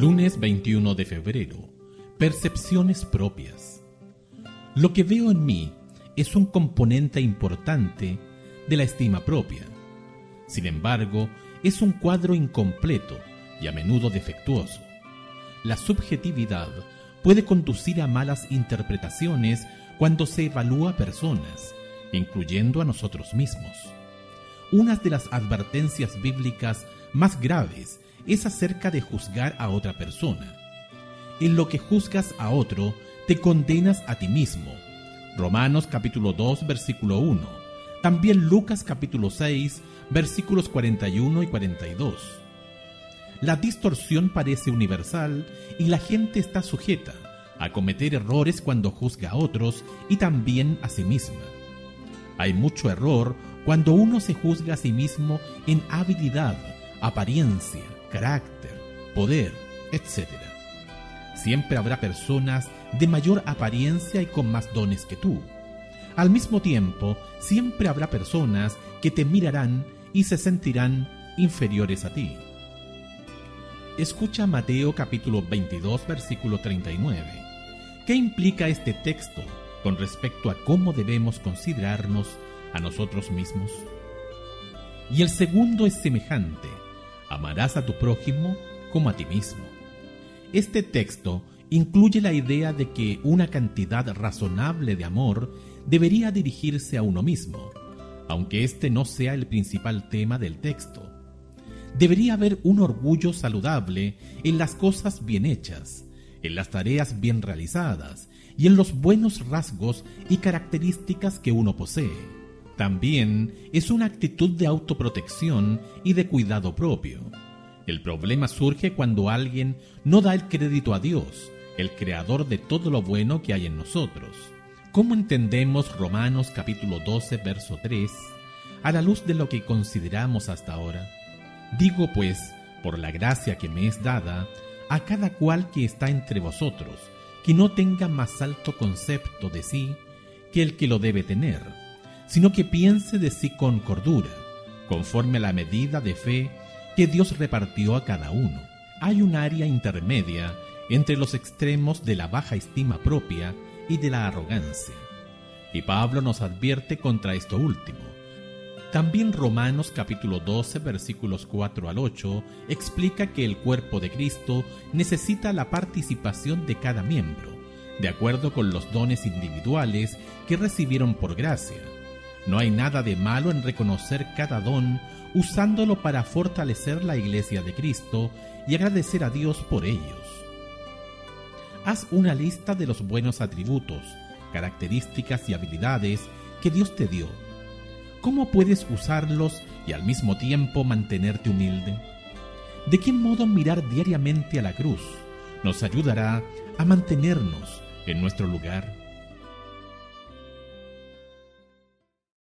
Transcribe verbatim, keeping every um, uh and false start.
Lunes veintiuno de febrero. Percepciones propias. Lo que veo en mí es un componente importante de la estima propia. Sin embargo, es un cuadro incompleto y a menudo defectuoso. La subjetividad puede conducir a malas interpretaciones cuando se evalúa personas, incluyendo a nosotros mismos. Una de las advertencias bíblicas más graves es acerca de juzgar a otra persona. En lo que juzgas a otro, te condenas a ti mismo. Romanos capítulo dos, versículo uno. También Lucas capítulo seis, versículos cuarenta y uno y cuarenta y dos. La distorsión parece universal y la gente está sujeta a cometer errores cuando juzga a otros y también a sí misma. Hay mucho error cuando uno se juzga a sí mismo en habilidad, apariencia, carácter, poder, etcétera. Siempre habrá personas de mayor apariencia y con más dones que tú. Al mismo tiempo, siempre habrá personas que te mirarán y se sentirán inferiores a ti. Escucha Mateo capítulo veintidós, versículo treinta y nueve. ¿Qué implica este texto con respecto a cómo debemos considerarnos a nosotros mismos? Y el segundo es semejante: amarás a tu prójimo como a ti mismo. Este texto incluye la idea de que una cantidad razonable de amor debería dirigirse a uno mismo, aunque este no sea el principal tema del texto. Debería haber un orgullo saludable en las cosas bien hechas, en las tareas bien realizadas y en los buenos rasgos y características que uno posee. También es una actitud de autoprotección y de cuidado propio. El problema surge cuando alguien no da el crédito a Dios, el creador de todo lo bueno que hay en nosotros. ¿Cómo entendemos Romanos capítulo doce, verso tres, a la luz de lo que consideramos hasta ahora? Digo pues, por la gracia que me es dada, a cada cual que está entre vosotros, que no tenga más alto concepto de sí que el que lo debe tener, sino que piense de sí con cordura, conforme a la medida de fe que Dios repartió a cada uno. Hay un área intermedia entre los extremos de la baja estima propia y de la arrogancia, y Pablo nos advierte contra esto último. También Romanos capítulo doce, versículos cuatro al ocho, explica que el cuerpo de Cristo necesita la participación de cada miembro, de acuerdo con los dones individuales que recibieron por gracia. No hay nada de malo en reconocer cada don, usándolo para fortalecer la iglesia de Cristo y agradecer a Dios por ellos. Haz una lista de los buenos atributos, características y habilidades que Dios te dio. ¿Cómo puedes usarlos y al mismo tiempo mantenerte humilde? ¿De qué modo mirar diariamente a la cruz nos ayudará a mantenernos en nuestro lugar?